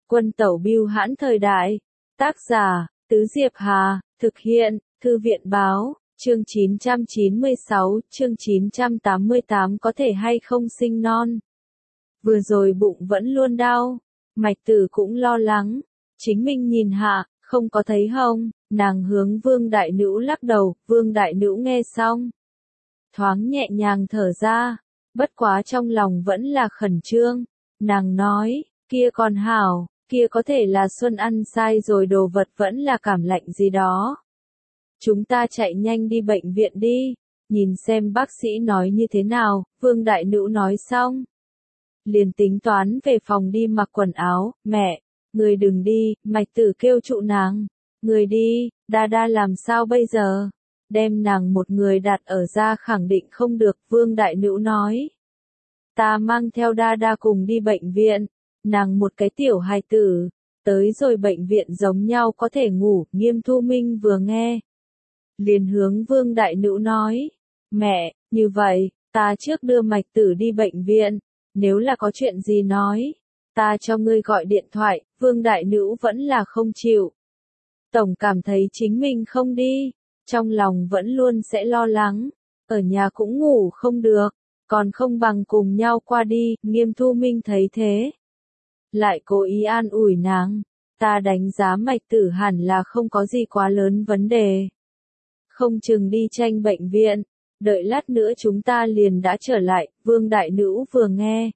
Quân tẩu bưu hãn thời đại. Tác giả, Tứ Diệp Hà, thực hiện, Thư viện báo, chương 996, chương 988 có thể hay không sinh non. Vừa rồi bụng vẫn luôn đau, Mạch Tử cũng lo lắng, chính mình nhìn hạ, không có thấy hông, nàng hướng Vương Đại Nữu lắc đầu, Vương Đại Nữu nghe xong. Thoáng nhẹ nhàng thở ra, bất quá trong lòng vẫn là khẩn trương, nàng nói, kia còn hảo, kia có thể là Xuân ăn sai rồi đồ vật vẫn là cảm lạnh gì đó. Chúng ta chạy nhanh đi bệnh viện đi, nhìn xem bác sĩ nói như thế nào, Vương Đại Nữu nói xong. Liền tính toán về phòng đi mặc quần áo, mẹ, người đừng đi, Mạch Tử kêu trụ nàng, người đi, đa đa làm sao bây giờ, đem nàng một người đặt ở ra khẳng định không được, Vương Đại Nữu nói. Ta mang theo đa đa cùng đi bệnh viện, nàng một cái tiểu hài tử, tới rồi bệnh viện giống nhau có thể ngủ, Nghiêm Thu Minh vừa nghe. Liền hướng Vương Đại Nữu nói, mẹ, như vậy, ta trước đưa Mạch Tử đi bệnh viện, nếu là có chuyện gì nói, ta cho ngươi gọi điện thoại, Vương Đại Nữu vẫn là không chịu. Tổng cảm thấy chính mình không đi, trong lòng vẫn luôn sẽ lo lắng, ở nhà cũng ngủ không được, còn không bằng cùng nhau qua đi, Nghiêm Thu Minh thấy thế. Lại cố ý an ủi nàng, ta đánh giá Mạch Tử hẳn là không có gì quá lớn vấn đề. Không chừng đi tranh bệnh viện, đợi lát nữa chúng ta liền đã trở lại, Vương Đại Nữu vừa nghe.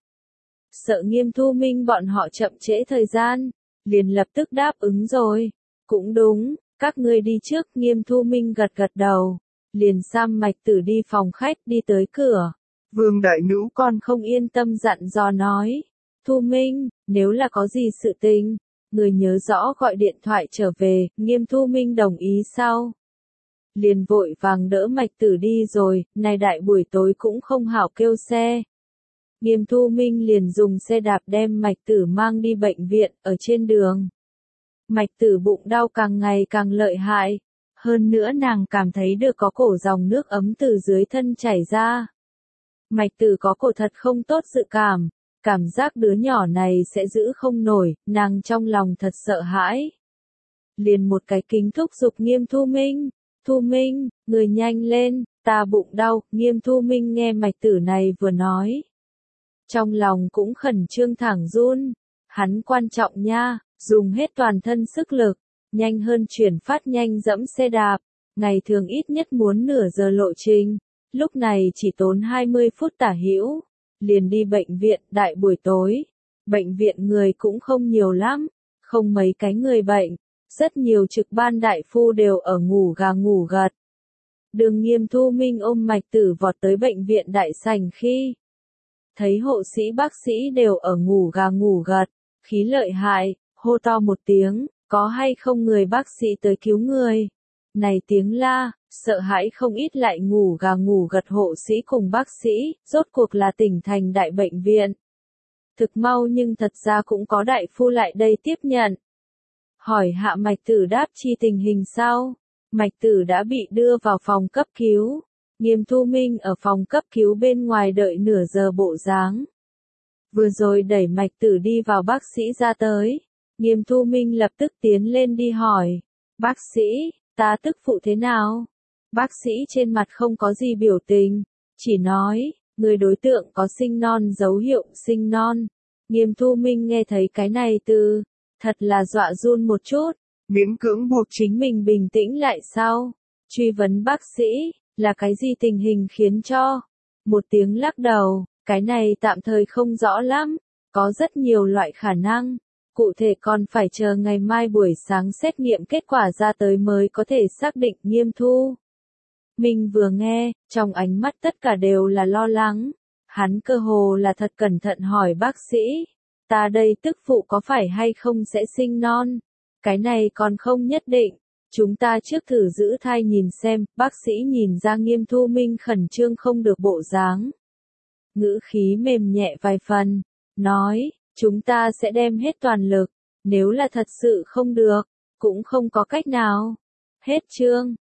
Sợ Nghiêm Thu Minh bọn họ chậm trễ thời gian, liền lập tức đáp ứng rồi. Cũng đúng, các ngươi đi trước, Nghiêm Thu Minh gật gật đầu. Liền xăm Mạch Tử đi phòng khách đi tới cửa. Vương Đại Nữu còn không yên tâm dặn dò nói. Thu Minh, nếu là có gì sự tình, người nhớ rõ gọi điện thoại trở về, Nghiêm Thu Minh đồng ý sau. Liền vội vàng đỡ Mạch Tử đi rồi, này đại buổi tối cũng không hảo kêu xe. Nghiêm Thu Minh liền dùng xe đạp đem Mạch Tử mang đi bệnh viện, ở trên đường. Mạch Tử bụng đau càng ngày càng lợi hại, hơn nữa nàng cảm thấy được có cổ dòng nước ấm từ dưới thân chảy ra. Mạch Tử có cổ thật không tốt dự cảm giác đứa nhỏ này sẽ giữ không nổi, nàng trong lòng thật sợ hãi. Liền một cái kính thúc giục Nghiêm Thu Minh, Thu Minh, người nhanh lên, ta bụng đau, Nghiêm Thu Minh nghe Mạch Tử này vừa nói. Trong lòng cũng khẩn trương thẳng run, hắn quan trọng nha, dùng hết toàn thân sức lực, nhanh hơn chuyển phát nhanh dẫm xe đạp, ngày thường ít nhất muốn nửa giờ lộ trình, lúc này chỉ tốn 20 phút tả hữu, liền đi bệnh viện, đại buổi tối, bệnh viện người cũng không nhiều lắm, không mấy cái người bệnh, rất nhiều trực ban đại phu đều ở ngủ gà ngủ gật. Đường Nghiêm Thu Minh ôm Mạch Tử vọt tới bệnh viện đại sảnh khi thấy hộ sĩ bác sĩ đều ở ngủ gà ngủ gật, khí lợi hại, hô to một tiếng, có hay không người bác sĩ tới cứu người. Này tiếng la, sợ hãi không ít lại ngủ gà ngủ gật hộ sĩ cùng bác sĩ, rốt cuộc là tỉnh thành đại bệnh viện. Thực mau nhưng thật ra cũng có đại phu lại đây tiếp nhận. Hỏi hạ Mạch Tử đáp chi tình hình sao? Mạch Tử đã bị đưa vào phòng cấp cứu. Nghiêm Thu Minh ở phòng cấp cứu bên ngoài đợi nửa giờ bộ dáng. Vừa rồi đẩy Mạch Tử đi vào bác sĩ ra tới. Nghiêm Thu Minh lập tức tiến lên đi hỏi. Bác sĩ, ta tức phụ thế nào? Bác sĩ trên mặt không có gì biểu tình. Chỉ nói, người đối tượng có sinh non dấu hiệu sinh non. Nghiêm Thu Minh nghe thấy cái này từ, thật là dọa run một chút. Miễn cưỡng buộc chính mình bình tĩnh lại sau. Truy vấn bác sĩ, là cái gì tình hình khiến cho? Một tiếng lắc đầu, cái này tạm thời không rõ lắm, có rất nhiều loại khả năng. Cụ thể còn phải chờ ngày mai buổi sáng xét nghiệm kết quả ra tới mới có thể xác định. Nghiêm Thu Minh vừa nghe, trong ánh mắt tất cả đều là lo lắng. Hắn cơ hồ là thật cẩn thận hỏi bác sĩ, ta đây tức phụ có phải hay không sẽ sinh non? Cái này còn không nhất định, chúng ta trước thử giữ thai nhìn xem, bác sĩ nhìn ra Nghiêm Thu Minh khẩn trương không được bộ dáng. Ngữ khí mềm nhẹ vài phần, nói, chúng ta sẽ đem hết toàn lực, nếu là thật sự không được, cũng không có cách nào. Hết chương.